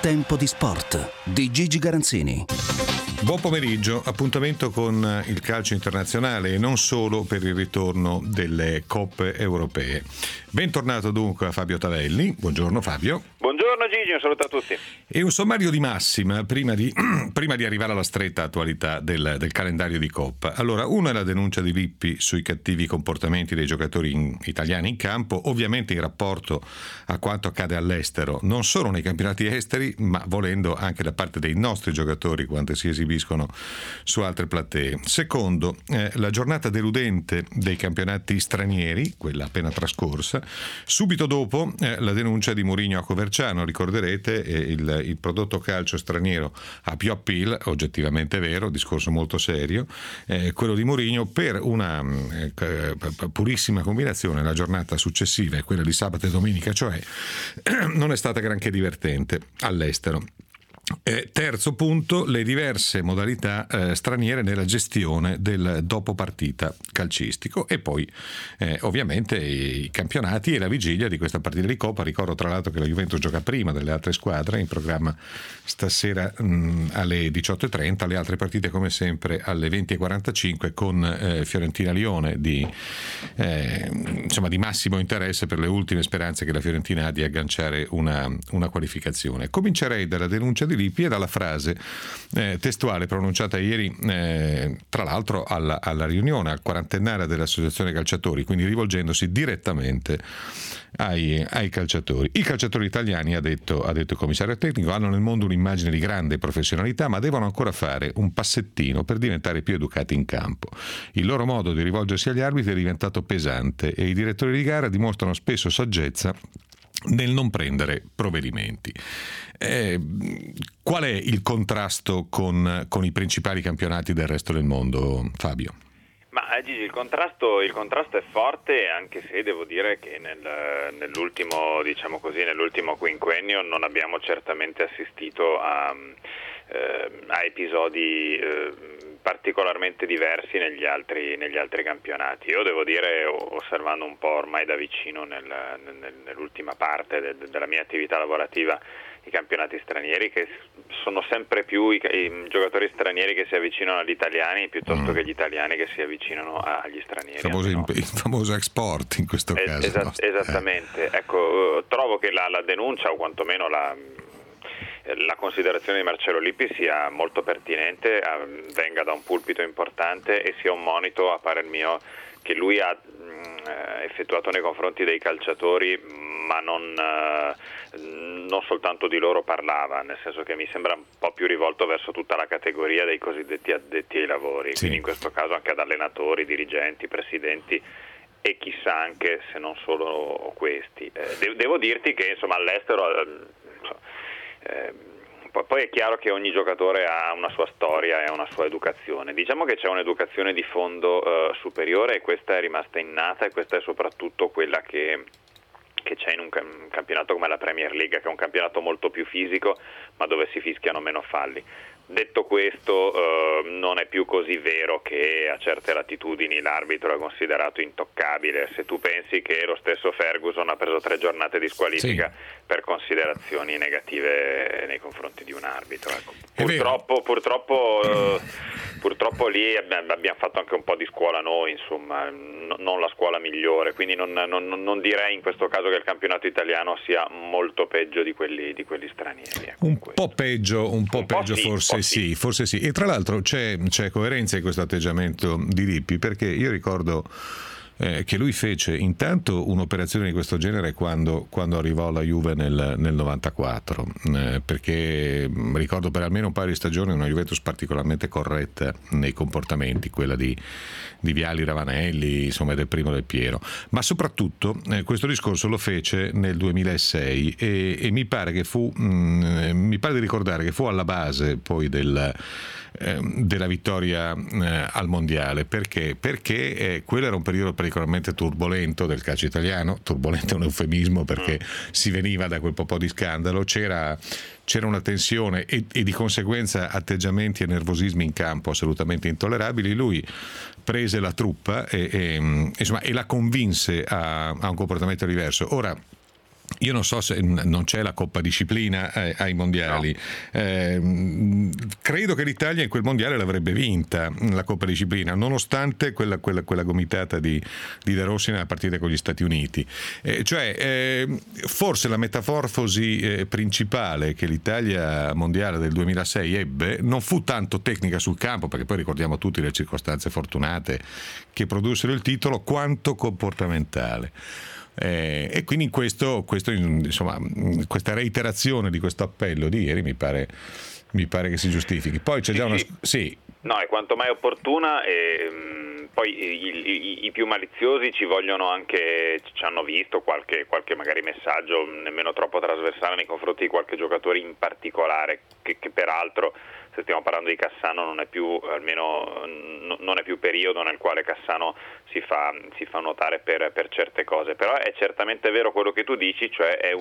Tempo di sport di Gigi Garanzini. Buon pomeriggio, appuntamento con il calcio internazionale e non solo per il ritorno delle coppe europee. Bentornato dunque a Fabio Tavelli. Buongiorno Fabio. Buongiorno Gigi, un saluto a tutti. E un sommario di massima prima di arrivare alla stretta attualità del calendario di Coppa. Allora, una è la denuncia di Lippi sui cattivi comportamenti dei giocatori italiani in campo, ovviamente in rapporto a quanto accade all'estero, non solo nei campionati esteri, ma volendo anche da parte dei nostri giocatori quando si esibiscono su altre platee. Secondo, la giornata deludente dei campionati stranieri, quella appena trascorsa. Subito dopo la denuncia di Mourinho a Coverciano, ricorderete, il prodotto calcio straniero ha più appeal, oggettivamente vero, discorso molto serio, quello di Mourinho, per una purissima combinazione. La giornata successiva, quella di sabato e domenica, cioè non è stata granché divertente all'estero. Terzo punto, le diverse modalità straniere nella gestione del dopo partita calcistico e poi ovviamente i campionati e la vigilia di questa partita di Coppa. Ricordo tra l'altro che la Juventus gioca prima delle altre squadre, in programma stasera alle 18.30, le altre partite come sempre alle 20.45 con Fiorentina-Lione di massimo interesse per le ultime speranze che la Fiorentina ha di agganciare una qualificazione. Comincerei dalla denuncia di Lippi e dalla frase testuale pronunciata ieri tra l'altro alla riunione al quarantennale dell'Associazione Calciatori, quindi rivolgendosi direttamente ai calciatori. I calciatori italiani, ha detto il commissario tecnico, hanno nel mondo un'immagine di grande professionalità, ma devono ancora fare un passettino per diventare più educati in campo. Il loro modo di rivolgersi agli arbitri è diventato pesante e i direttori di gara dimostrano spesso saggezza nel non prendere provvedimenti. Qual è il contrasto con i principali campionati del resto del mondo, Fabio? Ma Gigi, il contrasto è forte, anche se devo dire che nell'ultimo quinquennio non abbiamo certamente assistito a episodi particolarmente diversi negli altri campionati. Io devo dire, osservando un po' ormai da vicino nell'ultima parte della mia attività lavorativa, i campionati stranieri, che sono sempre più i giocatori stranieri che si avvicinano agli italiani piuttosto che gli italiani che si avvicinano agli stranieri. Il famoso export in questo caso. Esattamente. Ecco, trovo che la denuncia, o quantomeno la considerazione di Marcello Lippi, sia molto pertinente, venga da un pulpito importante e sia un monito, a parer mio, che lui ha effettuato nei confronti dei calciatori, ma non soltanto di loro parlava, nel senso che mi sembra un po' più rivolto verso tutta la categoria dei cosiddetti addetti ai lavori, sì. Quindi in questo caso anche ad allenatori, dirigenti, presidenti e chissà anche se non solo questi. Devo dirti che insomma all'estero poi è chiaro che ogni giocatore ha una sua storia e una sua educazione. Diciamo che c'è un'educazione di fondo superiore, e questa è rimasta innata, e questa è soprattutto quella che c'è in un campionato come la Premier League, che è un campionato molto più fisico, ma dove si fischiano meno falli. Detto questo, non è più così vero che a certe latitudini l'arbitro è considerato intoccabile. Se tu pensi che lo stesso Ferguson ha preso 3 giornate di squalifica per considerazioni negative nei confronti di un arbitro. Ecco. Purtroppo lì abbiamo fatto anche un po' di scuola noi, insomma, non la scuola migliore, quindi non direi in questo caso che il campionato italiano sia molto peggio di quelli stranieri. Ecco, un po' peggio forse sì. E tra l'altro c'è coerenza in questo atteggiamento di Lippi, perché io ricordo che lui fece intanto un'operazione di questo genere quando arrivò alla Juve nel 94, perché ricordo per almeno un paio di stagioni una Juventus particolarmente corretta nei comportamenti, quella di Viali, Ravanelli, insomma del Primo, del Piero, ma soprattutto questo discorso lo fece nel 2006 e mi pare di ricordare che fu alla base poi della vittoria al mondiale. Perché quello era un periodo particolarmente turbolento del calcio italiano. Turbolento è un eufemismo, perché si veniva da quel po' di scandalo, c'era una tensione e di conseguenza atteggiamenti e nervosismi in campo assolutamente intollerabili. Lui prese la truppa e la convinse a un comportamento diverso. Ora, Io non so se non c'è la Coppa Disciplina ai mondiali. No. Credo che l'Italia in quel mondiale l'avrebbe vinta la Coppa Disciplina, nonostante quella gomitata di De Rossi nella partita con gli Stati Uniti. Forse la metamorfosi principale che l'Italia mondiale del 2006 ebbe non fu tanto tecnica sul campo, perché poi ricordiamo tutti le circostanze fortunate che produssero il titolo, quanto comportamentale. E quindi questo insomma, questa reiterazione di questo appello di ieri mi pare che si giustifichi. Poi c'è già una sì. No, è quanto mai opportuna, e poi i più maliziosi ci hanno visto qualche magari messaggio nemmeno troppo trasversale nei confronti di qualche giocatore in particolare, che peraltro, se stiamo parlando di Cassano, non è più periodo nel quale Cassano si fa notare per certe cose. Però è certamente vero quello che tu dici, cioè è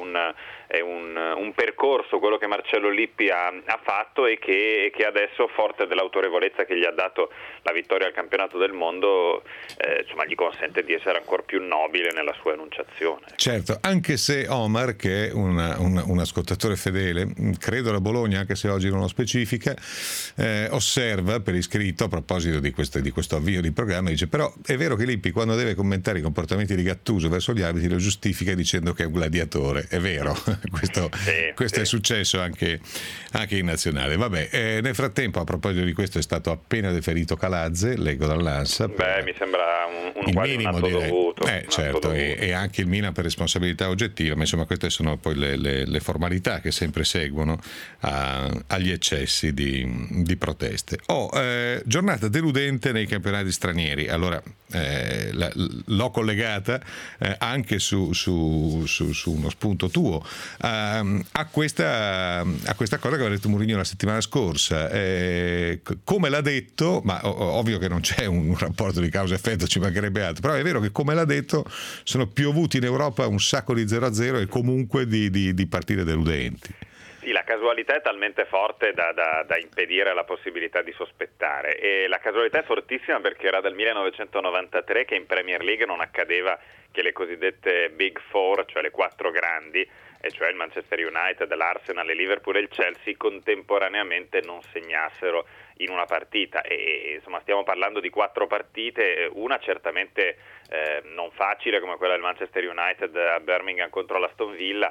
un percorso quello che Marcello Lippi ha fatto e che adesso, forte dell'autorevolezza che gli ha dato la vittoria al campionato del mondo, insomma, gli consente di essere ancora più nobile nella sua enunciazione. Certo, anche se Omar, che è un ascoltatore fedele, credo la Bologna, anche se oggi non lo specifica, osserva per iscritto a proposito di questo avvio di programma, dice: però è vero che Lippi, quando deve commentare i comportamenti di Gattuso verso gli arbitri, lo giustifica dicendo che è un gladiatore. È vero, questo è successo anche in nazionale. Vabbè, nel frattempo, a proposito di questo, è stato appena deferito Calazze, leggo dall'Ansa. Mi sembra il minimo, direi. Dovuto. Certo, e anche il Milan per responsabilità oggettiva, ma insomma queste sono poi le formalità che sempre seguono agli eccessi di proteste. Giornata deludente nei campionati stranieri. Allora l'ho collegata anche su uno spunto tuo a questa cosa che aveva detto Mourinho la settimana scorsa, come l'ha detto, ma ovvio che non c'è un rapporto di causa-effetto, ci mancherebbe altro, però è vero che, come l'ha detto, sono piovuti in Europa un sacco di 0-0 e comunque di partite deludenti. Sì, la casualità è talmente forte da impedire la possibilità di sospettare, e la casualità è fortissima perché era dal 1993 che in Premier League non accadeva che le cosiddette Big Four, cioè le quattro grandi, e cioè il Manchester United, l'Arsenal, il Liverpool e il Chelsea, contemporaneamente non segnassero in una partita. E insomma stiamo parlando di 4 partite, una certamente non facile come quella del Manchester United a Birmingham contro l'Aston Villa,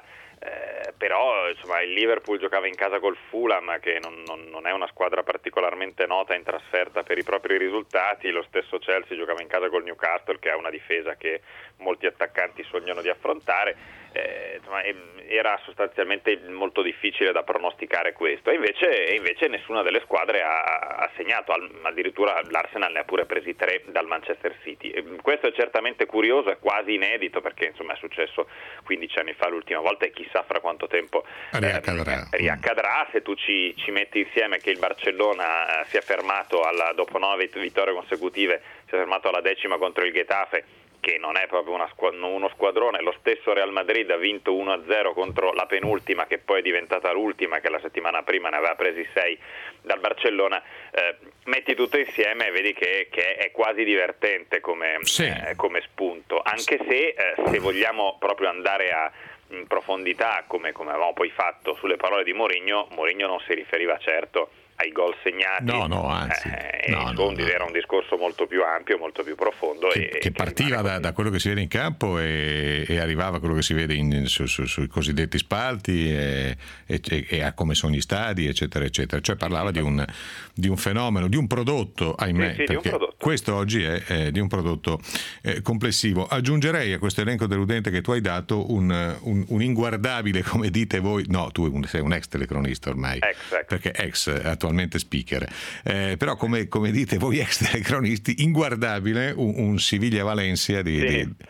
però insomma il Liverpool giocava in casa col Fulham, che non è una squadra particolarmente nota in trasferta per i propri risultati. Lo stesso Chelsea giocava in casa col Newcastle, che ha una difesa che molti attaccanti sognano di affrontare. Insomma, era sostanzialmente molto difficile da pronosticare questo, e invece nessuna delle squadre ha segnato, addirittura l'Arsenal ne ha pure presi 3 dal Manchester City. Questo è certamente curioso, è quasi inedito, perché insomma è successo 15 anni fa l'ultima volta, e chissà fra quanto tempo riaccadrà. Se tu ci metti insieme che il Barcellona si è fermato dopo 9 vittorie consecutive, si è fermato alla 10ª contro il Getafe, che non è proprio uno squadrone. Lo stesso Real Madrid ha vinto 1-0 contro la penultima, che poi è diventata l'ultima, che la settimana prima ne aveva presi 6 dal Barcellona. Metti tutto insieme e vedi che è quasi divertente come spunto, anche se vogliamo proprio andare in profondità, come avevamo poi fatto sulle parole di Mourinho non si riferiva certo ai gol segnati, anzi, era un discorso molto più ampio, molto più profondo, che partiva da quello che si vede in campo e arrivava a quello che si vede sui cosiddetti spalti e a come sono gli stadi, eccetera eccetera. Cioè parlava di un fenomeno, di un prodotto, ahimè, perché di un prodotto. Questo oggi è di un prodotto complessivo. Aggiungerei a questo elenco deludente che tu hai dato un inguardabile, come dite voi, no, tu sei un ex telecronista ormai, perché attualmente speaker, però come dite voi ex telecronisti, inguardabile un Siviglia-Valencia di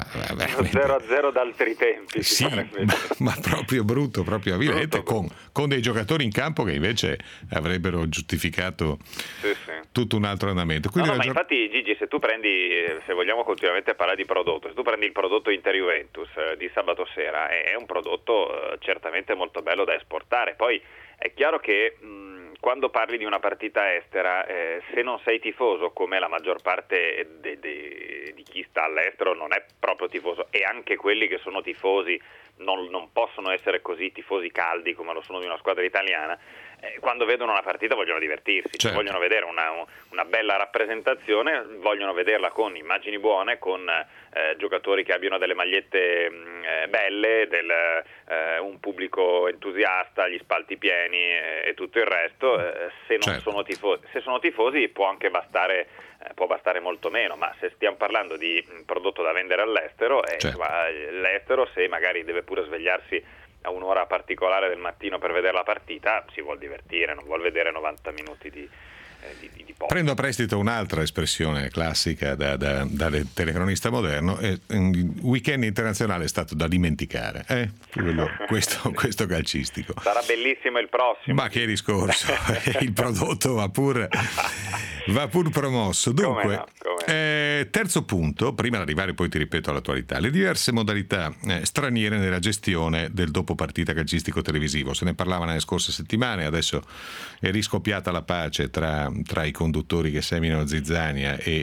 0-0 da altri tempi. Sì, ma proprio brutto, proprio avvilente, con dei giocatori in campo che invece avrebbero giustificato tutto un altro andamento. Quindi ma infatti Gigi, se tu prendi, se vogliamo continuamente parlare di prodotto, se tu prendi il prodotto Inter-Juventus di sabato sera, è un prodotto certamente molto bello da esportare. Poi è chiaro che quando parli di una partita estera, se non sei tifoso, come la maggior parte di chi sta all'estero non è proprio tifoso, e anche quelli che sono tifosi non possono essere così tifosi caldi come lo sono di una squadra italiana. Quando vedono una partita vogliono divertirsi, certo. Vogliono vedere una bella rappresentazione, vogliono vederla con immagini buone, con giocatori che abbiano delle magliette belle, un pubblico entusiasta, gli spalti pieni e tutto il resto. Se non sono tifosi, se sono tifosi può anche bastare molto meno, ma se stiamo parlando di prodotto da vendere all'estero, l'estero, se magari deve pure svegliarsi a un'ora particolare del mattino per vedere la partita, si vuol divertire, non vuol vedere 90 minuti di poco. Prendo a prestito un'altra espressione classica da telecronista moderno, weekend internazionale è stato da dimenticare, questo calcistico. Sarà bellissimo il prossimo. Ma che discorso, il prodotto va pur promosso. Dunque, terzo punto, prima di arrivare poi ti ripeto all'attualità, le diverse modalità straniere nella gestione del dopo partita calcistico televisivo. Se ne parlava nelle scorse settimane, adesso è riscoppiata la pace tra i conduttori che seminano zizzania e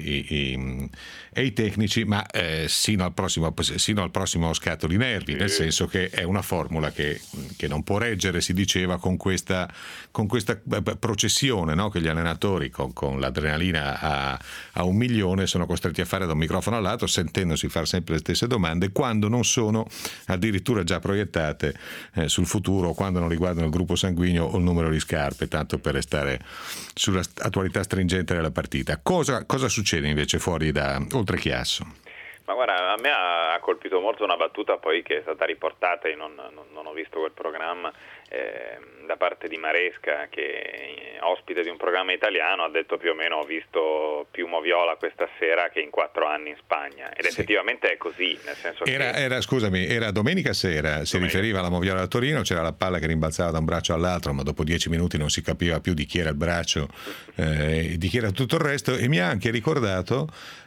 i tecnici, ma sino al prossimo scatto di nervi, nel senso che è una formula che non può reggere, si diceva, con questa processione, no? Che gli allenatori con l'adrenalina a 1 milione sono costretti a fare da un microfono all'altro, sentendosi fare sempre le stesse domande, quando non sono addirittura già proiettate sul futuro, quando non riguardano il gruppo sanguigno o il numero di scarpe, tanto per restare sulla attualità stringente della partita. Cosa succede invece fuori da oltre Chiasso? Ma guarda, a me ha colpito molto una battuta poi che è stata riportata, io non ho visto quel programma, da parte di Maresca, che ospite di un programma italiano ha detto più o meno: ho visto più Moviola questa sera che in 4 anni in Spagna, ed effettivamente è così, nel senso era domenica sera, si riferiva alla Moviola da Torino, c'era la palla che rimbalzava da un braccio all'altro, ma dopo 10 minuti non si capiva più di chi era il braccio e di chi era tutto il resto, e mi ha anche ricordato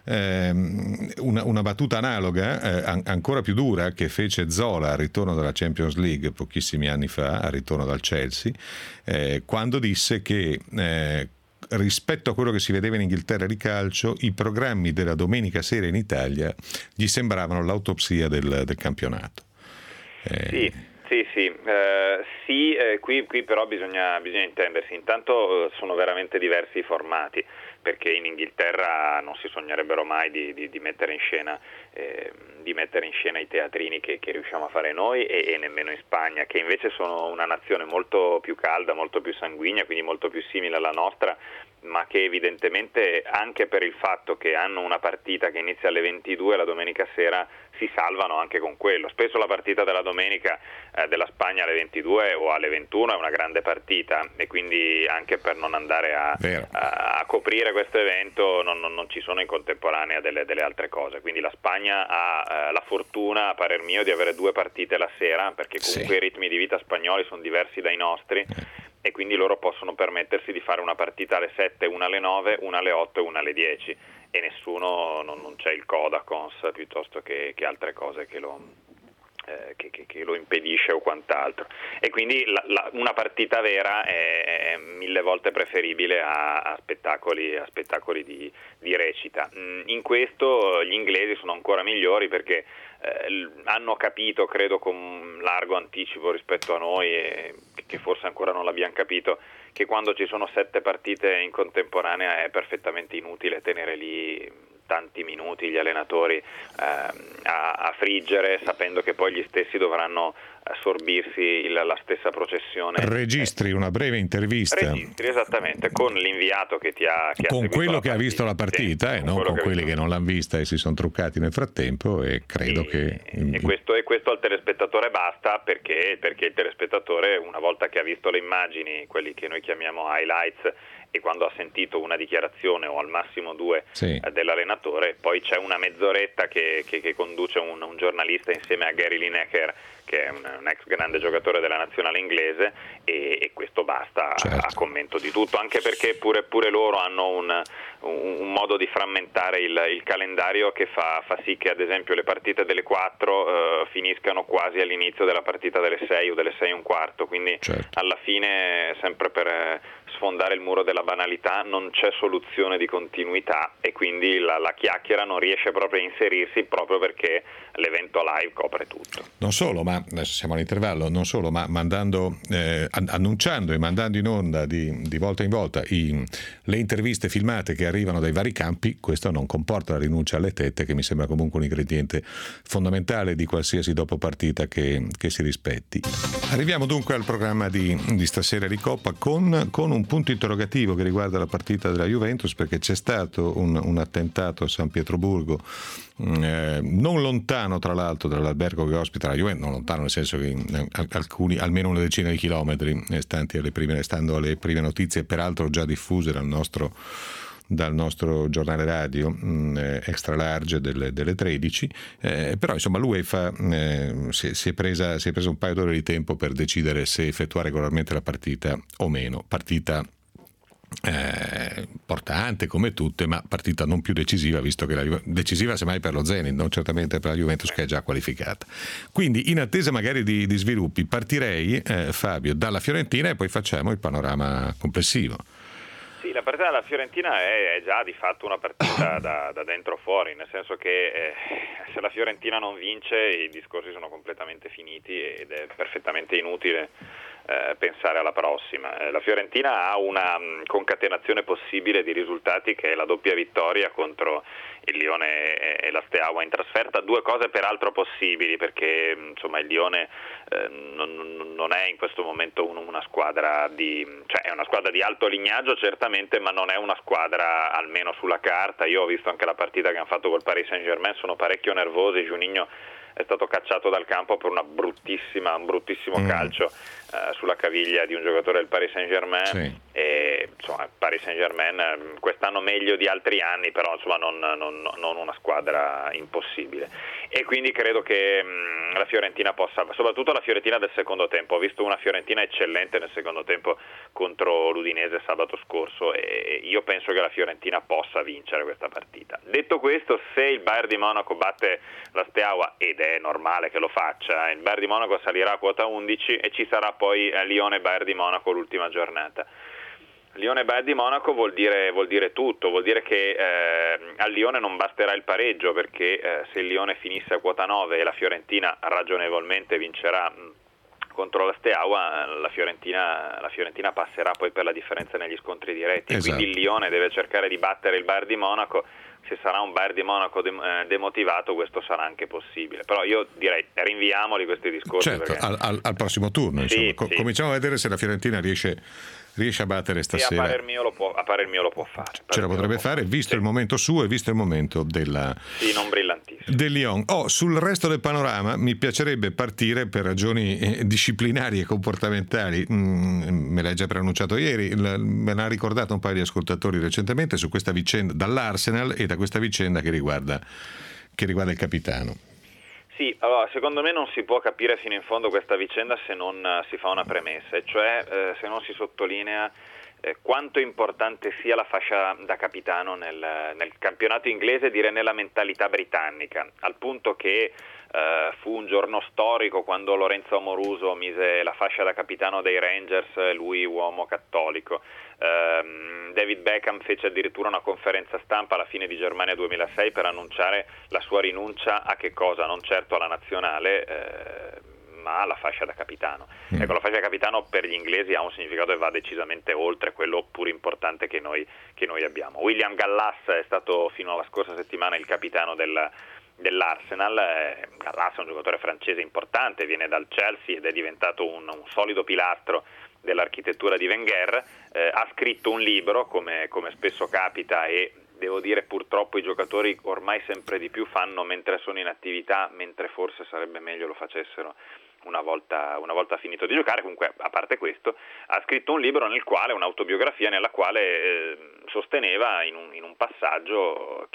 una battuta analoga, ancora più dura, che fece Zola al ritorno dalla Champions League pochissimi anni fa, al ritorno dal Chelsea, quando disse che rispetto a quello che si vedeva in Inghilterra di calcio, i programmi della domenica sera in Italia gli sembravano l'autopsia del campionato. Sì, qui però bisogna intendersi. Intanto sono veramente diversi i formati, perché in Inghilterra non si sognerebbero mai di mettere in scena i teatrini che riusciamo a fare noi, e nemmeno in Spagna, che invece sono una nazione molto più calda, molto più sanguigna, quindi molto più simile alla nostra, ma che evidentemente, anche per il fatto che hanno una partita che inizia alle 22 la domenica sera, si salvano anche con quello. Spesso la partita della domenica della Spagna alle 22 o alle 21 è una grande partita, e quindi anche per non andare a coprire questo evento non ci sono in contemporanea delle altre cose. Quindi la Spagna ha la fortuna, a parer mio, di avere 2 partite la sera, perché comunque i ritmi di vita spagnoli sono diversi dai nostri, e quindi loro possono permettersi di fare una partita alle 7, una alle 9, una alle 8 e una alle 10, e nessuno, non c'è il Codacons piuttosto che altre cose che lo impedisce o quant'altro, e quindi una partita vera è 1000 volte preferibile a spettacoli di recita. In questo gli inglesi sono ancora migliori, perché hanno capito, credo con largo anticipo rispetto a noi, e che forse ancora non l'abbiamo capito, che quando ci sono 7 partite in contemporanea è perfettamente inutile tenere lì tanti minuti gli allenatori a friggere, sapendo che poi gli stessi dovranno assorbirsi la stessa processione. Registri una breve intervista. Esattamente, con l'inviato che ti ha con quello che ha visto la partita, non con quelli che non l'hanno vista e si sono truccati nel frattempo, e credo che questo al telespettatore basta, perché il telespettatore, una volta che ha visto le immagini, quelli che noi chiamiamo highlights, e quando ha sentito una dichiarazione o al massimo 2 dell'allenatore, poi c'è una mezz'oretta che conduce un giornalista insieme a Gary Lineker, che è un ex grande giocatore della nazionale inglese, e questo basta a commento di tutto, anche perché pure loro hanno un modo di frammentare il calendario che fa sì che, ad esempio, le partite delle 4 finiscano quasi all'inizio della partita delle 6 o delle 6 e un quarto, quindi alla fine, sempre per sfondare il muro della banalità, non c'è soluzione di continuità e quindi la chiacchiera non riesce proprio a inserirsi proprio perché l'evento live copre tutto. Non solo, ma adesso siamo all'intervallo, non solo, ma annunciando e mandando in onda di volta in volta le interviste filmate che arrivano dai vari campi, questo non comporta la rinuncia alle tette, che mi sembra comunque un ingrediente fondamentale di qualsiasi dopo partita che si rispetti. Arriviamo dunque al programma di stasera di Coppa con un punto interrogativo che riguarda la partita della Juventus, perché c'è stato un attentato a San Pietroburgo, non lontano tra l'altro dall'albergo che ospita la Juventus, non lontano nel senso che almeno una decina di chilometri, stando alle prime notizie, peraltro già diffuse dal nostro giornale radio extra large delle 13, però insomma l'UEFA si è presa un paio d'ore di tempo per decidere se effettuare regolarmente la partita o meno. Partita importante come tutte, ma partita non più decisiva, visto che decisiva semmai per lo Zenit, non certamente per la Juventus che è già qualificata. Quindi in attesa magari di sviluppi partirei, Fabio, dalla Fiorentina e poi facciamo il panorama complessivo. Sì, la partita della Fiorentina è già di fatto una partita da dentro fuori, nel senso che se la Fiorentina non vince i discorsi sono completamente finiti ed è perfettamente inutile pensare alla prossima. La Fiorentina ha una concatenazione possibile di risultati che è la doppia vittoria contro il Lione e la Steaua in trasferta, due cose peraltro possibili perché insomma il Lione non è in questo momento una squadra cioè è una squadra di alto lignaggio certamente, ma non è una squadra almeno sulla carta. Io ho visto anche la partita che hanno fatto col Paris Saint-Germain, sono parecchio nervosi. Juninho è stato cacciato dal campo per un bruttissimo calcio sulla caviglia di un giocatore del Paris Saint-Germain. Sì. E insomma Paris Saint-Germain quest'anno meglio di altri anni, però insomma non una squadra impossibile, e quindi credo che la Fiorentina possa, soprattutto la Fiorentina del secondo tempo, ho visto una Fiorentina eccellente nel secondo tempo contro l'Udinese sabato scorso e io penso che la Fiorentina possa vincere questa partita. Detto questo, se il Bayern di Monaco batte la Steaua, ed è normale che lo faccia, il Bayern di Monaco salirà a quota 11 e ci sarà poi Lione-Bayern di Monaco l'ultima giornata. Lione-Bayern di Monaco vuol dire tutto, vuol dire che al Lione non basterà il pareggio, perché se il Lione finisse a quota 9 e la Fiorentina ragionevolmente vincerà contro la Steaua, la Fiorentina passerà poi per la differenza negli scontri diretti. Esatto. Quindi il Lione deve cercare di battere il Bayern di Monaco. Se sarà un Bayern di Monaco demotivato, questo sarà anche possibile, però io direi rinviamoli questi discorsi. Certo, perché al prossimo turno, insomma. Sì. Cominciamo a vedere se la Fiorentina riesce a battere stasera. A parer mio lo può fare. Ce la potrebbe fare, visto il momento suo e visto il momento Sì, non brillantissimo. del Lyon. Sul resto del panorama mi piacerebbe partire per ragioni disciplinari e comportamentali. Me l'hai già preannunciato ieri, me l'ha ricordato un paio di ascoltatori recentemente su questa vicenda dall'Arsenal e da questa vicenda che riguarda il capitano. Sì, allora secondo me non si può capire fino in fondo questa vicenda se non si fa una premessa, e cioè se non si sottolinea quanto importante sia la fascia da capitano nel campionato inglese, direi nella mentalità britannica, al punto che fu un giorno storico quando Lorenzo Amoruso mise la fascia da capitano dei Rangers, lui uomo cattolico. David Beckham fece addirittura una conferenza stampa alla fine di Germania 2006 per annunciare la sua rinuncia a che cosa? Non certo alla nazionale, ma alla fascia da capitano. Ecco, la fascia da capitano per gli inglesi ha un significato che va decisamente oltre quello pur importante che noi abbiamo. William Gallas è stato fino alla scorsa settimana il capitano dell'Arsenal. Gallas è un giocatore francese importante, viene dal Chelsea ed è diventato un solido pilastro dell'architettura di Wenger. Ha scritto un libro, come spesso capita, e devo dire purtroppo i giocatori ormai sempre di più fanno mentre sono in attività, mentre forse sarebbe meglio lo facessero una volta finito di giocare. Comunque, a parte questo, ha scritto un libro un'autobiografia nella quale sosteneva in un passaggio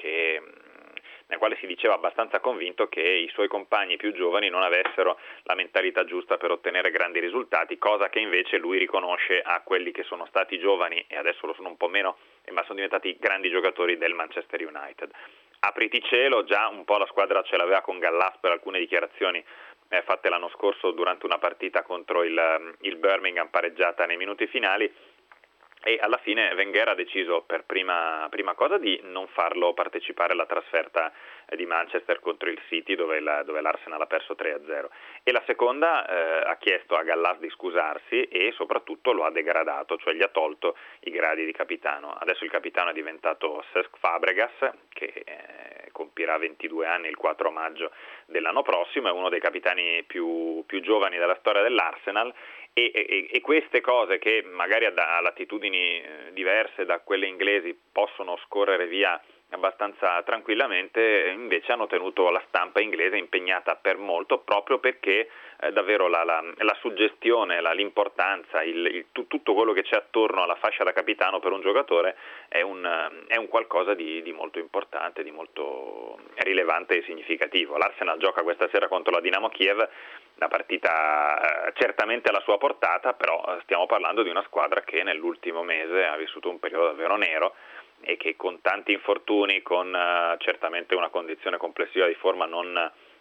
nel quale si diceva abbastanza convinto che i suoi compagni più giovani non avessero la mentalità giusta per ottenere grandi risultati, cosa che invece lui riconosce a quelli che sono stati giovani e adesso lo sono un po' meno, ma sono diventati grandi giocatori del Manchester United. Apriti cielo, già un po' la squadra ce l'aveva con Gallas per alcune dichiarazioni fatte l'anno scorso durante una partita contro il Birmingham pareggiata nei minuti finali. e alla fine Wenger ha deciso per prima cosa di non farlo partecipare alla trasferta di Manchester contro il City dove l'Arsenal ha perso 3-0, e la seconda ha chiesto a Gallas di scusarsi e soprattutto lo ha degradato, cioè gli ha tolto i gradi di capitano. Adesso il capitano è diventato Cesc Fabregas, che compirà 22 anni il 4 maggio dell'anno prossimo, è uno dei capitani più giovani della storia dell'Arsenal, e queste cose che magari a latitudini diverse da quelle inglesi possono scorrere via abbastanza tranquillamente, invece hanno tenuto la stampa inglese impegnata per molto, proprio perché davvero la suggestione, l'importanza, tutto quello che c'è attorno alla fascia da capitano per un giocatore è un qualcosa di molto importante, di molto rilevante e significativo. L'Arsenal gioca questa sera contro la Dinamo Kiev, una partita certamente alla sua portata, però stiamo parlando di una squadra che nell'ultimo mese ha vissuto un periodo davvero nero e che con tanti infortuni, con certamente una condizione complessiva di forma non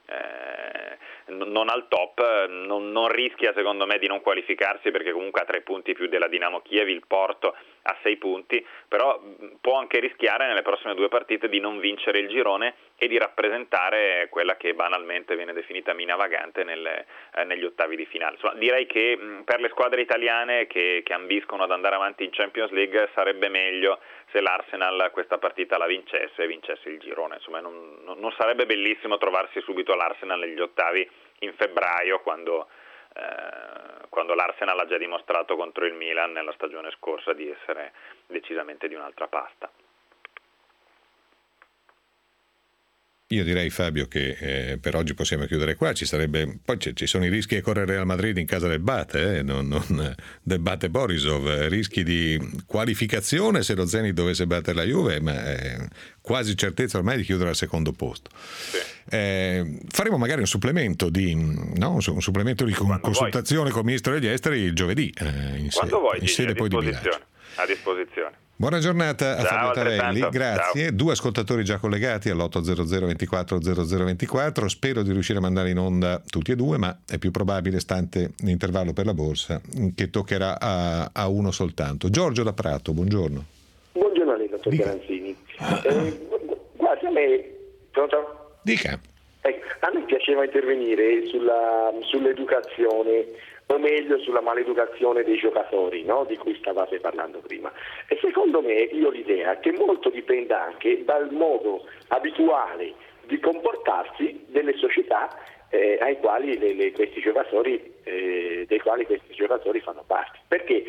al top, non rischia secondo me di non qualificarsi, perché comunque ha 3 punti più della Dinamo Kiev, il Porto ha 6 punti, però può anche rischiare nelle prossime 2 partite di non vincere il girone e di rappresentare quella che banalmente viene definita mina vagante negli ottavi di finale. Insomma, direi che per le squadre italiane che ambiscono ad andare avanti in Champions League sarebbe meglio se l'Arsenal questa partita la vincesse e vincesse il girone. Insomma, non sarebbe bellissimo trovarsi subito l'Arsenal negli ottavi in febbraio, quando l'Arsenal ha già dimostrato contro il Milan nella stagione scorsa di essere decisamente di un'altra pasta. Io direi, Fabio, che per oggi possiamo chiudere qua. Ci sono i rischi a correre Real Madrid in casa del Bate, del Bate Borisov, rischi di qualificazione se lo Zenit dovesse battere la Juve, ma quasi certezza ormai di chiudere al secondo posto. Sì. Faremo magari un supplemento di consultazione con il ministro degli esteri il giovedì, in sede poi di bilancio. A disposizione. Buona giornata a Fabio Tarelli, grazie. Ciao. 2 ascoltatori già collegati all'800 24 0024. Spero di riuscire a mandare in onda tutti e 2, ma è più probabile, stante l'intervallo per la borsa, che toccherà a uno soltanto. Giorgio da Prato, buongiorno. Buongiorno a lei, dottor Garanzini. Guardi, a me... Pronto? Dica. A me piaceva intervenire sull'educazione, o meglio sulla maleducazione dei giocatori, no? Di cui stavate parlando prima. E secondo me io ho l'idea che molto dipenda anche dal modo abituale di comportarsi delle società dei quali questi giocatori fanno parte. Perché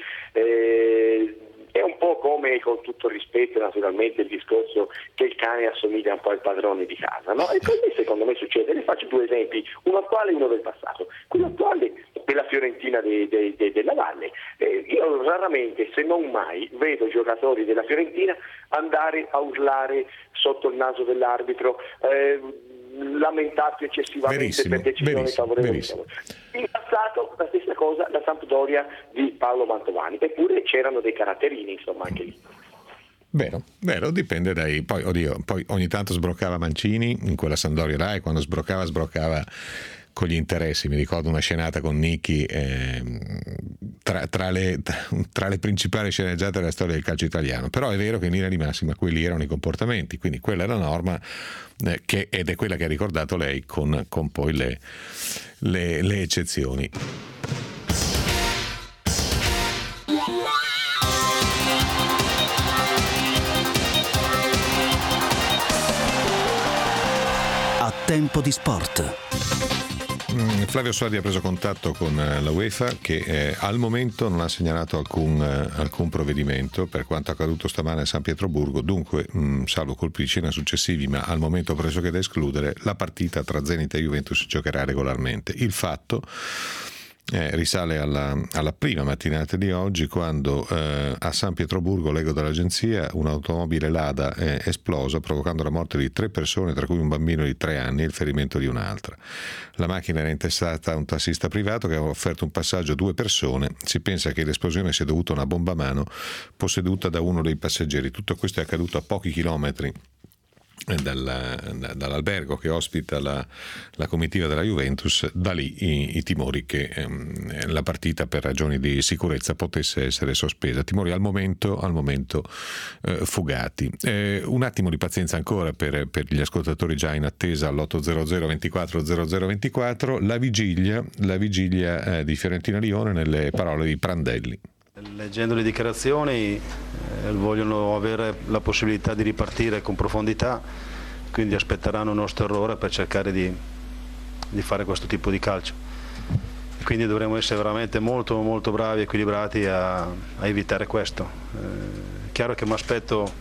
è un po' come, con tutto il rispetto naturalmente, il discorso che il cane assomiglia un po' al padrone di casa, no? E così secondo me succede. Ne faccio 2 esempi, uno attuale e uno del passato. Quello attuale è la Fiorentina della Valle. Io raramente, se non mai, vedo giocatori della Fiorentina andare a urlare sotto il naso dell'arbitro, lamentarsi eccessivamente per decisioni favorevoli. In passato la stessa cosa la Sampdoria di Paolo Mantovani, eppure c'erano dei caratterini, insomma, anche lì. Vero, dipende poi ogni tanto sbroccava Mancini in quella Sampdoria là, e quando sbroccava con gli interessi. Mi ricordo una scenata con Nicchi tra le principali sceneggiate della storia del calcio italiano. Però è vero che in linea di massima quelli erano i comportamenti, quindi quella è la norma, ed è quella che ha ricordato lei con poi le eccezioni. A tempo di sport. Flavio Suardi ha preso contatto con la UEFA, che al momento non ha segnalato alcun provvedimento per quanto accaduto stamane a San Pietroburgo. Dunque, salvo colpicina successivi, ma al momento pressoché da escludere, la partita tra Zenit e Juventus si giocherà regolarmente. Il fatto risale alla prima mattinata di oggi, quando a San Pietroburgo, leggo dall'agenzia, un'automobile Lada è esplosa, provocando la morte di 3 persone, tra cui un bambino di 3 anni e il ferimento di un'altra. La macchina era intestata a un tassista privato che aveva offerto un passaggio a 2 persone. Si pensa che l'esplosione sia dovuta a una bomba a mano posseduta da uno dei passeggeri. Tutto questo è accaduto a pochi chilometri dall'albergo che ospita la comitiva della Juventus, da lì i timori che la partita per ragioni di sicurezza potesse essere sospesa, timori al momento fugati. Un attimo di pazienza ancora per gli ascoltatori già in attesa all'800 24 0024, la vigilia di Fiorentina-Lione nelle parole di Prandelli. Leggendo le dichiarazioni vogliono avere la possibilità di ripartire con profondità, quindi aspetteranno il nostro errore per cercare di fare questo tipo di calcio. Quindi dovremo essere veramente molto molto bravi e equilibrati a evitare questo. È chiaro che mi aspetto,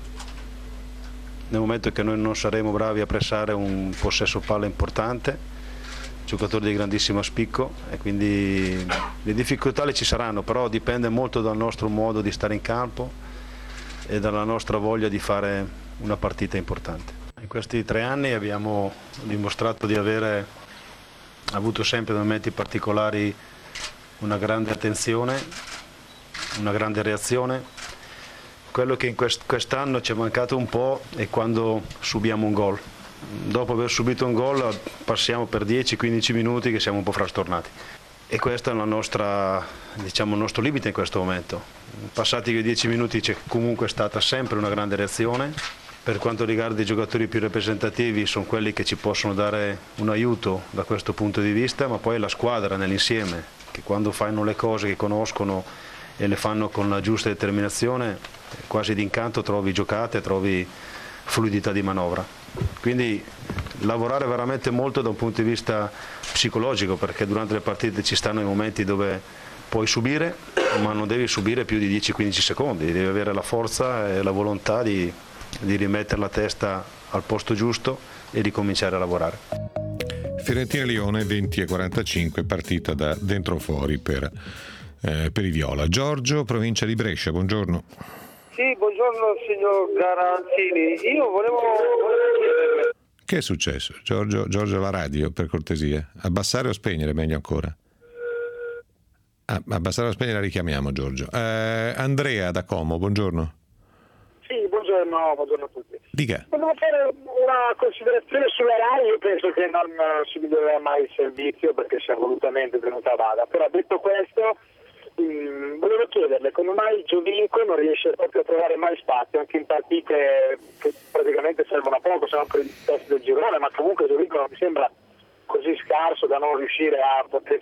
nel momento che noi non saremo bravi a pressare un possesso palla importante, giocatori di grandissimo spicco, e quindi le difficoltà le ci saranno, però dipende molto dal nostro modo di stare in campo e dalla nostra voglia di fare una partita importante. In questi 3 anni abbiamo dimostrato di avere avuto sempre nei momenti particolari una grande attenzione, una grande reazione. Quello che in quest'anno ci è mancato un po' è quando subiamo un gol. Dopo aver subito un gol passiamo per 10-15 minuti che siamo un po' frastornati, e questo è il nostro limite in questo momento. Passati quei 10 minuti c'è comunque stata sempre una grande reazione. Per quanto riguarda i giocatori più rappresentativi, sono quelli che ci possono dare un aiuto da questo punto di vista, ma poi la squadra nell'insieme, che quando fanno le cose che conoscono e le fanno con la giusta determinazione, quasi d'incanto trovi giocate, trovi fluidità di manovra. Quindi lavorare veramente molto da un punto di vista psicologico, perché durante le partite ci stanno i momenti dove puoi subire, ma non devi subire più di 10-15 secondi, devi avere la forza e la volontà di rimettere la testa al posto giusto e ricominciare a lavorare. Fiorentina-Lione 20:45, partita da dentro o fuori per i viola. Giorgio, provincia di Brescia, buongiorno. Sì, buongiorno signor Garanzini. Io volevo chiederle. Che è successo? Giorgio, la radio, per cortesia. Abbassare o spegnere, meglio ancora? Abbassare o spegnere, la richiamiamo, Giorgio. Andrea da Como, buongiorno. Sì, buongiorno a tutti. Dica. Volevo fare una considerazione sulla RAI. Io penso che non si migliorerà mai il servizio perché sia volutamente tenuta a bada, però detto questo volevo chiederle come mai Giovinco non riesce proprio a trovare mai spazio anche in partite che praticamente servono a poco, sono per i test del girone, ma comunque Giovinco non mi sembra così scarso da non riuscire a poter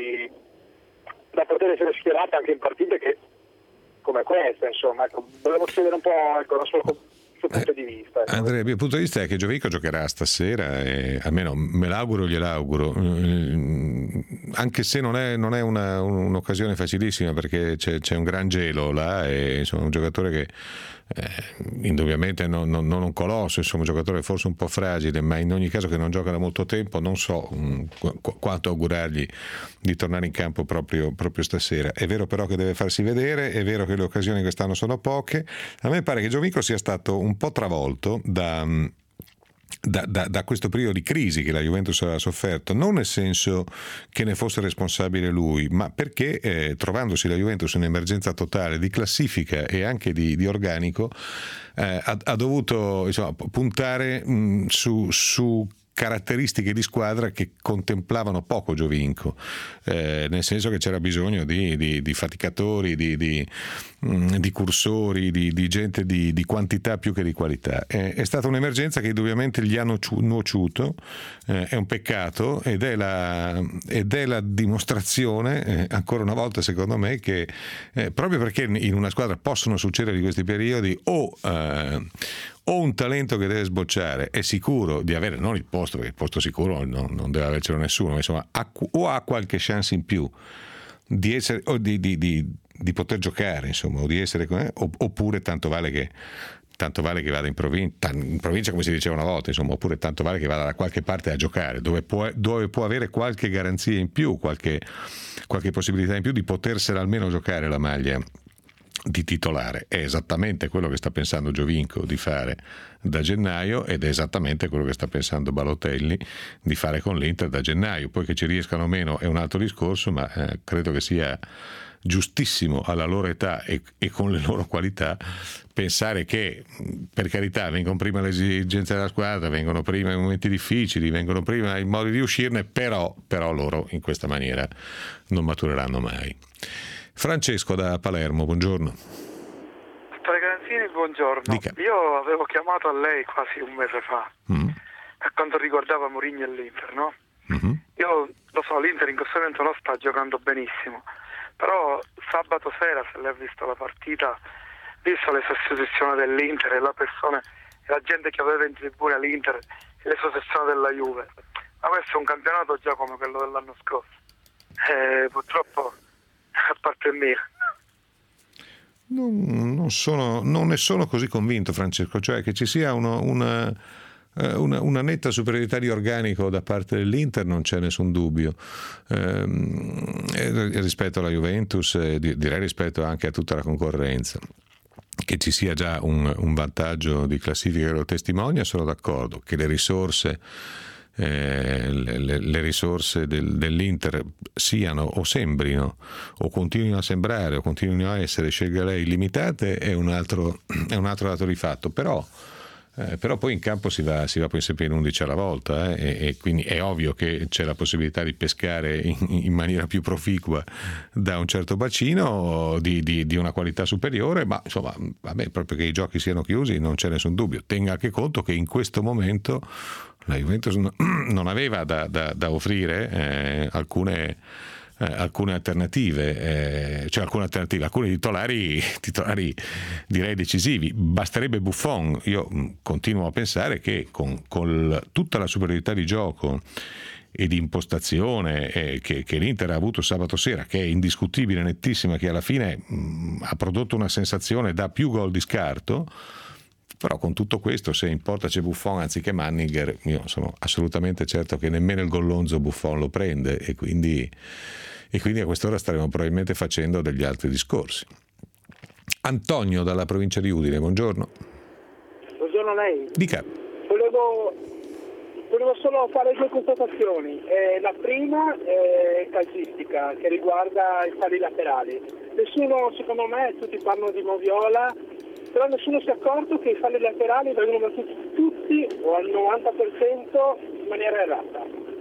essere schierato anche in partite che come questa, insomma. Ecco, volevo chiedere un po' il suo punto di vista. Ecco. Andrea, il mio punto di vista è che Giovinco giocherà stasera, e almeno me l'auguro, gliel'auguro, anche se non è un'occasione facilissima, perché c'è un gran gelo là, e insomma un giocatore che indubbiamente non un colosso, insomma un giocatore forse un po' fragile, ma in ogni caso che non gioca da molto tempo, non so quanto augurargli di tornare in campo proprio stasera. È vero però che deve farsi vedere, è vero che le occasioni quest'anno sono poche. A me pare che Giovinco sia stato un po' travolto da questo periodo di crisi che la Juventus aveva sofferto, non nel senso che ne fosse responsabile lui, ma perché trovandosi la Juventus in un'emergenza totale di classifica e anche di organico, ha dovuto puntare su caratteristiche di squadra che contemplavano poco Giovinco, nel senso che c'era bisogno di faticatori, di cursori, di gente di quantità più che di qualità. È stata un'emergenza che indubbiamente gli ha nuociuto, è un peccato, ed è la dimostrazione, ancora una volta secondo me, che proprio perché in una squadra possono succedere di questi periodi, o un talento che deve sbocciare è sicuro di avere non il posto, perché il posto sicuro non deve avercelo nessuno, ma insomma ha qualche chance in più di essere, o di poter giocare, insomma, o di essere, oppure tanto vale che vada in provincia, come si diceva una volta, insomma, oppure tanto vale che vada da qualche parte a giocare, dove può avere qualche garanzia in più, qualche possibilità in più di potersela almeno giocare la maglia di titolare. È esattamente quello che sta pensando Giovinco di fare da gennaio ed è esattamente quello che sta pensando Balotelli di fare con l'Inter da gennaio. Poi che ci riescano o meno è un altro discorso, ma credo che sia giustissimo alla loro età e con le loro qualità pensare che, per carità, vengono prima le esigenze della squadra, vengono prima i momenti difficili, vengono prima i modi di uscirne, però loro in questa maniera non matureranno mai. Francesco da Palermo, buongiorno. Dottore Garanzini, buongiorno. Dica. Io avevo chiamato a lei quasi un mese fa per quanto riguardava Mourinho e l'Inter, no? Io lo so, l'Inter in questo momento non sta giocando benissimo, però sabato sera, se lei ha visto la partita, visto le sostituzioni dell'Inter e la gente che aveva in tribuna l'Inter e le sostituzioni della Juve, ma questo è un campionato già come quello dell'anno scorso, purtroppo a parte mia. Non ne sono così convinto, Francesco, cioè che ci sia una netta superiorità di organico da parte dell'Inter non c'è nessun dubbio, rispetto alla Juventus, direi rispetto anche a tutta la concorrenza. Che ci sia già un vantaggio di classifica che lo testimonia, sono d'accordo. Che le risorse dell'Inter siano o sembrino o continuino a sembrare o continuino a essere, scelga lei, limitate, è un altro dato di fatto, però poi in campo si va poi sempre in 11 alla volta, e quindi è ovvio che c'è la possibilità di pescare in maniera più proficua da un certo bacino di una qualità superiore, ma insomma, vabbè, proprio che i giochi siano chiusi non c'è nessun dubbio. Tenga anche conto che in questo momento la Juventus non aveva da offrire alcune alternative, alcuni titolari direi decisivi. Basterebbe Buffon. Io continuo a pensare che con tutta la superiorità di gioco e di impostazione che l'Inter ha avuto sabato sera, che è indiscutibile, nettissima, che alla fine ha prodotto una sensazione da più gol di scarto, però con tutto questo, se in porta c'è Buffon anziché Manninger, io sono assolutamente certo che nemmeno il gollonzo Buffon lo prende, e quindi a quest'ora staremo probabilmente facendo degli altri discorsi. Antonio dalla provincia di Udine, buongiorno. Buongiorno a lei. Dica. Volevo solo fare due constatazioni. La prima è calcistica, che riguarda i falli laterali. Nessuno, secondo me, tutti parlano di Moviola, però nessuno si è accorto che i falli laterali vengono battuti tutti o al 90% in maniera errata.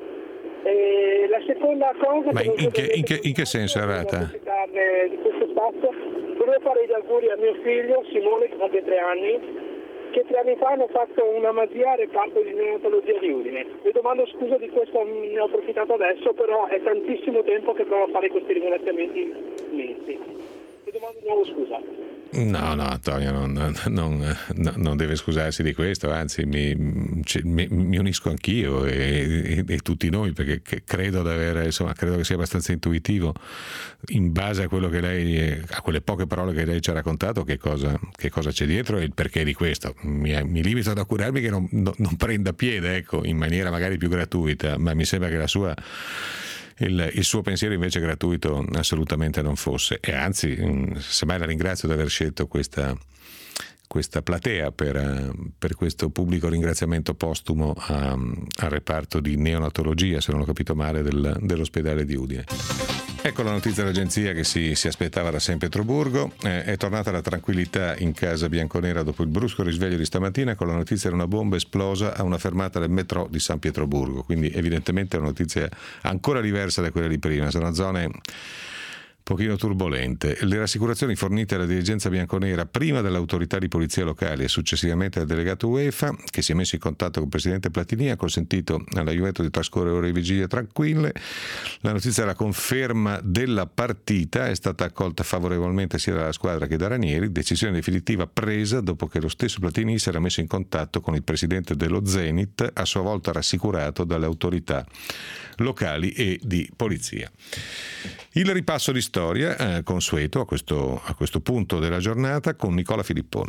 E la seconda cosa... Ma in che senso errata? Di questo spazio, volevo fare gli auguri a mio figlio Simone, che compie 3 anni, che 3 anni fa hanno fatto una magia a reparto di neonatologia di Udine. Vi domando scusa di questo, ne ho approfittato adesso, però è tantissimo tempo che provo a fare questi ringraziamenti immensi. Vi domando di nuovo scusa. No, Antonio non deve scusarsi di questo, anzi mi unisco anch'io e tutti noi, perché credo che sia abbastanza intuitivo, in base a quello che lei, a quelle poche parole che lei ci ha raccontato, che cosa c'è dietro e il perché di questo. Mi limito ad augurarmi che non prenda piede, ecco, in maniera magari più gratuita, ma mi sembra che il suo pensiero invece gratuito assolutamente non fosse, e anzi semmai la ringrazio di aver scelto questa platea per questo pubblico ringraziamento postumo al reparto di neonatologia, se non ho capito male, dell'ospedale di Udine. Ecco la notizia dell'agenzia che si aspettava da San Pietroburgo. È tornata la tranquillità in casa bianconera dopo il brusco risveglio di stamattina con la notizia di una bomba esplosa a una fermata del metro di San Pietroburgo, quindi evidentemente è una notizia ancora diversa da quella di prima. Sono zone pochino turbolente. Le rassicurazioni fornite alla dirigenza bianconera prima dall'autorità di polizia locale e successivamente dal delegato UEFA, che si è messo in contatto con il presidente Platini, ha consentito alla Juventus di trascorrere ore di vigilia tranquille. La notizia della conferma della partita è stata accolta favorevolmente sia dalla squadra che da Ranieri, decisione definitiva presa dopo che lo stesso Platini si era messo in contatto con il presidente dello Zenit, a sua volta rassicurato dalle autorità locali e di polizia. Il ripasso di storia consueto a questo punto della giornata con Nicola Filippone.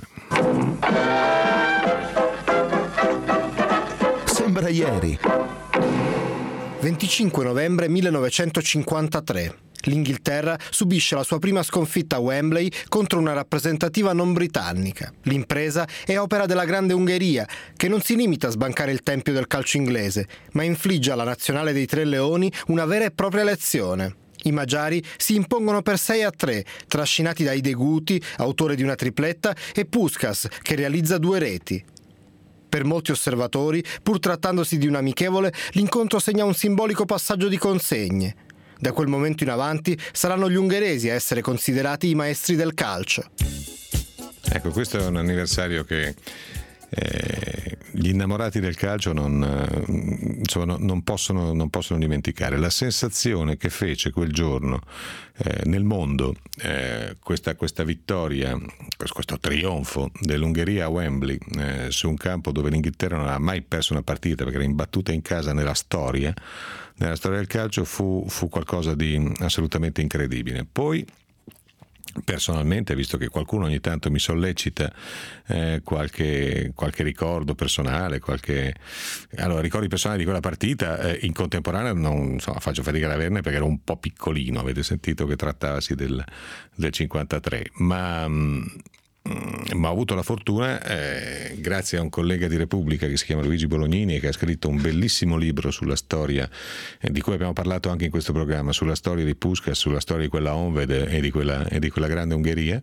Sembra ieri. 25 novembre 1953. L'Inghilterra subisce la sua prima sconfitta a Wembley contro una rappresentativa non britannica. L'impresa è opera della grande Ungheria, che non si limita a sbancare il tempio del calcio inglese, ma infligge alla nazionale dei Tre Leoni una vera e propria lezione. I magiari si impongono per 6-3, trascinati dai Deguti, autore di una tripletta, e Puskás, che realizza 2 reti. Per molti osservatori, pur trattandosi di un amichevole, l'incontro segna un simbolico passaggio di consegne. Da quel momento in avanti saranno gli ungheresi a essere considerati i maestri del calcio. Ecco, questo è un anniversario che gli innamorati del calcio non possono dimenticare. La sensazione che fece quel giorno nel mondo questa vittoria, questo trionfo dell'Ungheria a Wembley, su un campo dove l'Inghilterra non ha mai perso una partita perché era imbattuta in casa nella storia del calcio, fu qualcosa di assolutamente incredibile. Poi personalmente, visto che qualcuno ogni tanto mi sollecita qualche ricordo personale, ricordi personali di quella partita, in contemporanea faccio fatica ad averne perché ero un po' piccolino, avete sentito che trattavasi del 53, ma ho avuto la fortuna, grazie a un collega di Repubblica che si chiama Luigi Bolognini e che ha scritto un bellissimo libro sulla storia, di cui abbiamo parlato anche in questo programma, sulla storia di Puskás, sulla storia di quella Honvéd e di quella grande Ungheria.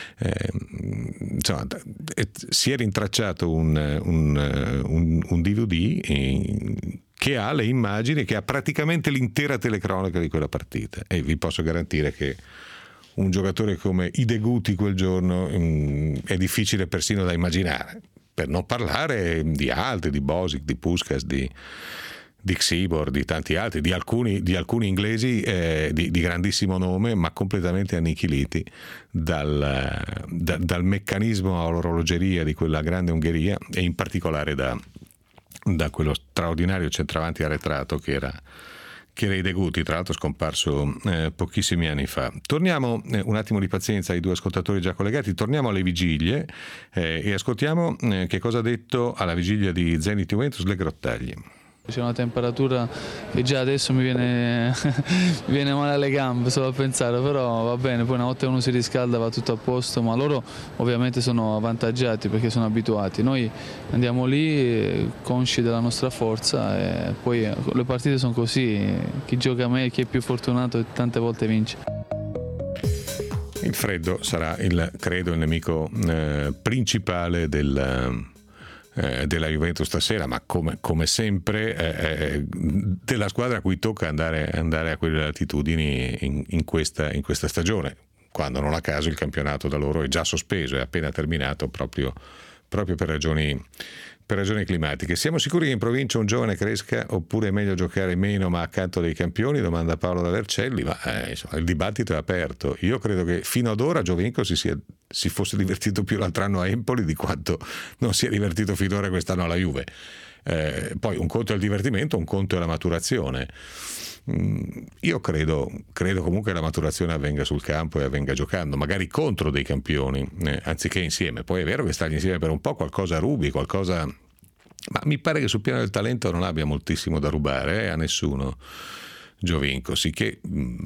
Si è rintracciato un DVD che ha le immagini, che ha praticamente l'intera telecronaca di quella partita, e vi posso garantire che un giocatore come i Deguti quel giorno è difficile persino da immaginare, per non parlare di altri, di Bosic, di Puskás, di Xibor, di tanti altri, di alcuni inglesi di grandissimo nome, ma completamente annichiliti dal meccanismo a orologeria di quella grande Ungheria, e in particolare da quello straordinario centravanti arretrato che era i Deguti, tra l'altro scomparso pochissimi anni fa. Torniamo, un attimo di pazienza ai 2 ascoltatori già collegati, torniamo alle vigilie e ascoltiamo che cosa ha detto alla vigilia di Zenit Juventus Le Grottaglie. C'è una temperatura che già adesso mi viene male alle gambe solo a pensare, però va bene, poi una volta uno si riscalda va tutto a posto, ma loro ovviamente sono avvantaggiati perché sono abituati. Noi andiamo lì consci della nostra forza e poi le partite sono così, chi gioca meglio, chi è più fortunato tante volte vince. Il freddo sarà credo il nemico principale della Juventus stasera, ma come sempre della squadra a cui tocca andare a quelle latitudini in questa stagione, quando non a caso il campionato da loro è già sospeso, è appena terminato proprio per ragioni climatiche. Siamo sicuri che in provincia un giovane cresca, oppure è meglio giocare meno ma accanto dei campioni? Domanda Paolo da Vercelli, ma insomma, il dibattito è aperto. Io credo che fino ad ora Giovinco si fosse divertito più l'altro anno a Empoli di quanto non si è divertito finora quest'anno alla Juve. Poi un conto è il divertimento, un conto è la maturazione. Io credo comunque che la maturazione avvenga sul campo e avvenga giocando, magari contro dei campioni anziché insieme. Poi è vero che stargli insieme per un po' qualcosa rubi, ma mi pare che sul piano del talento non abbia moltissimo da rubare a nessuno Giovinco, sicché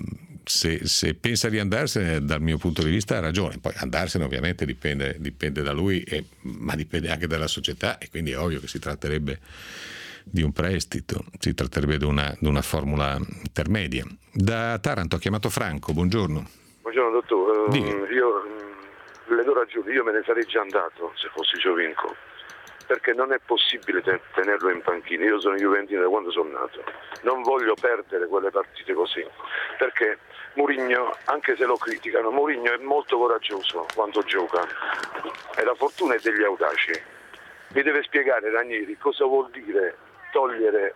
se pensa di andarsene, dal mio punto di vista ha ragione. Poi andarsene ovviamente dipende da lui, ma dipende anche dalla società, e quindi è ovvio che si tratterebbe di un prestito, si tratterebbe di una formula intermedia. Da Taranto ha chiamato Franco, buongiorno. Buongiorno dottore, io le do ragione, io me ne sarei già andato se fossi Giovinco, perché non è possibile tenerlo in panchina. Io sono juventino da quando sono nato, non voglio perdere quelle partite così, perché Mourinho, anche se lo criticano, Mourinho è molto coraggioso quando gioca, e la fortuna è degli audaci. Mi deve spiegare Ranieri cosa vuol dire togliere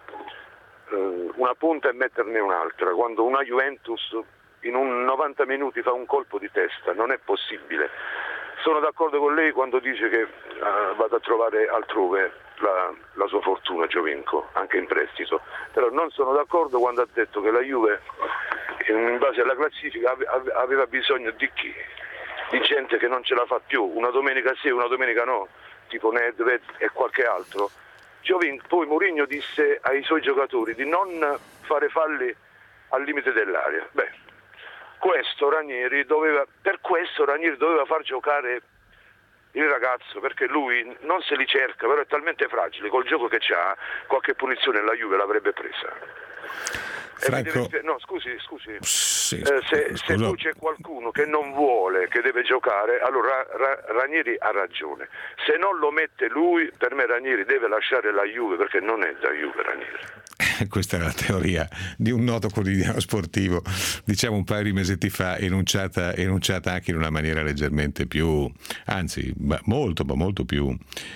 una punta e metterne un'altra, quando una Juventus in un 90 minuti fa un colpo di testa. Non è possibile. Sono d'accordo con lei quando dice che vado a trovare altrove la sua fortuna Giovinco, anche in prestito, però non sono d'accordo quando ha detto che la Juve in base alla classifica aveva bisogno di chi? Di gente che non ce la fa più, una domenica sì, una domenica no, tipo Nedved e qualche altro. Poi Mourinho disse ai suoi giocatori di non fare falli al limite dell'area. per questo Ranieri doveva far giocare il ragazzo, perché lui non se li cerca, però è talmente fragile, col gioco che c'ha, qualche punizione la Juve l'avrebbe presa. Franco... No, scusi. Sì, se tu c'è qualcuno che non vuole, che deve giocare, allora Ranieri ha ragione. Se non lo mette lui, per me Ranieri deve lasciare la Juve, perché non è da Juve Ranieri. Questa è la teoria di un noto quotidiano sportivo, diciamo un paio di mesetti fa, enunciata anche in una maniera leggermente più, anzi molto più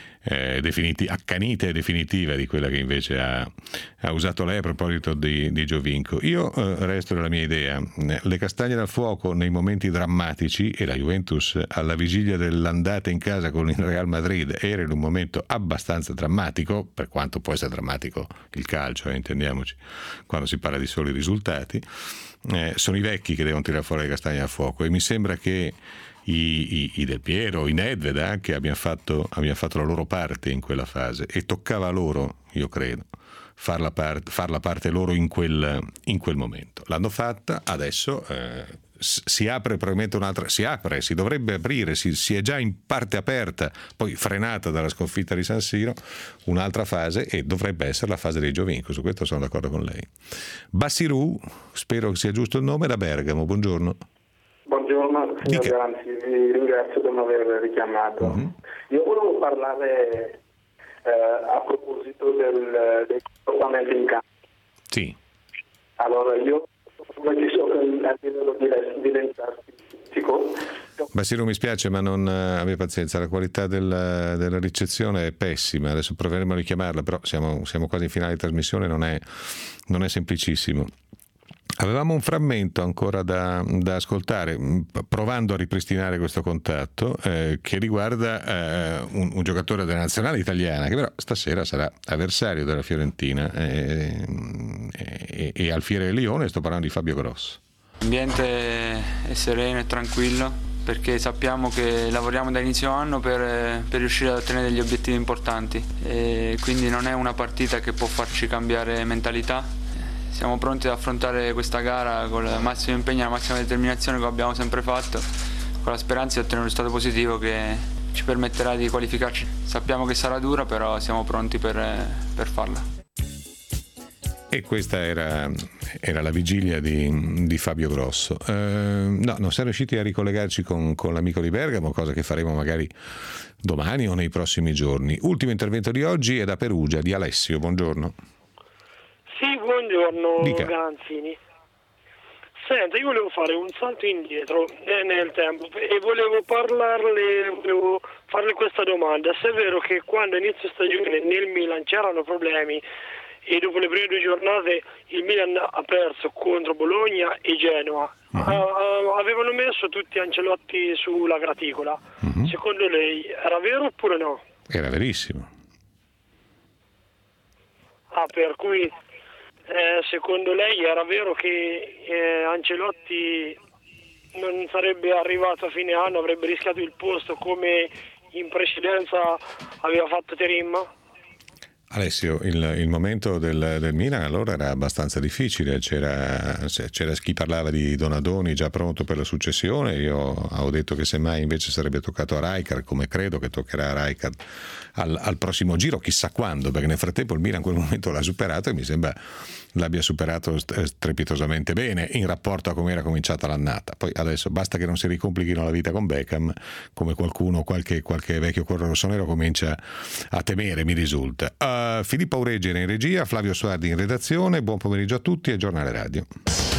accanita e definitiva di quella che invece ha usato lei a proposito di Giovinco. Io resto nella mia idea. Le castagne dal fuoco nei momenti drammatici, e la Juventus alla vigilia dell'andata in casa con il Real Madrid era in un momento abbastanza drammatico, per quanto può essere drammatico il calcio, intendiamoci, quando si parla di soli risultati, sono i vecchi che devono tirare fuori le castagne dal fuoco, e mi sembra che i Del Piero, i Nedved anche abbiano fatto la loro parte in quella fase, e toccava a loro, io credo, far la parte loro in quel momento. L'hanno fatta, adesso si apre probabilmente si dovrebbe aprire, si è già in parte aperta, poi frenata dalla sconfitta di San Siro, un'altra fase, e dovrebbe essere la fase dei Giovinco, su questo sono d'accordo con lei. Bassirou, spero che sia giusto il nome, da Bergamo, buongiorno. Buongiorno signor Garanzi, vi ringrazio per aver richiamato. Mm-hmm. Io volevo parlare a proposito del comportamento in campo. Sì. Allora, io come ci sono a livello dilettantistico. Bassirou, mi spiace, ma non abbia pazienza, la qualità della ricezione è pessima. Adesso proveremo a richiamarla, però siamo quasi in finale di trasmissione, non è semplicissimo. Avevamo un frammento ancora da ascoltare, provando a ripristinare questo contatto, che riguarda un giocatore della nazionale italiana, che però stasera sarà avversario della Fiorentina e Alfiere Lione. Sto parlando di Fabio Grosso. L'ambiente è sereno e tranquillo, perché sappiamo che lavoriamo da inizio anno per riuscire ad ottenere degli obiettivi importanti, e quindi non è una partita che può farci cambiare mentalità. Siamo pronti ad affrontare questa gara con il massimo impegno e la massima determinazione, come abbiamo sempre fatto, con la speranza di ottenere un risultato positivo che ci permetterà di qualificarci. Sappiamo che sarà dura, però siamo pronti per farla. E questa era la vigilia di Fabio Grosso. No, non siamo riusciti a ricollegarci con l'amico di Bergamo, cosa che faremo magari domani o nei prossimi giorni. Ultimo intervento di oggi è da Perugia, di Alessio. Buongiorno. Sì, buongiorno. Dica. Garanzini. Senta, io volevo fare un salto indietro nel tempo e volevo farle questa domanda. Se è vero che quando inizio stagione nel Milan c'erano problemi e dopo le prime 2 giornate il Milan ha perso contro Bologna e Genoa, avevano messo tutti Ancelotti sulla graticola. Secondo lei era vero oppure no? Era verissimo. Per cui secondo lei era vero che Ancelotti non sarebbe arrivato a fine anno, avrebbe rischiato il posto come in precedenza aveva fatto Terim? Alessio, il momento del Milan allora era abbastanza difficile, c'era chi parlava di Donadoni già pronto per la successione. Io ho detto che semmai invece sarebbe toccato a Rijkaard, come credo che toccherà a Rijkaard al prossimo giro, chissà quando, perché nel frattempo il Milan in quel momento l'ha superato e mi sembra l'abbia superato strepitosamente bene in rapporto a come era cominciata l'annata. Poi adesso basta che non si ricomplichino la vita con Beckham, come qualche vecchio cuore rossonero comincia a temere, mi risulta. Filippo Auregge in regia, Flavio Suardi in redazione. Buon pomeriggio a tutti e Giornale Radio.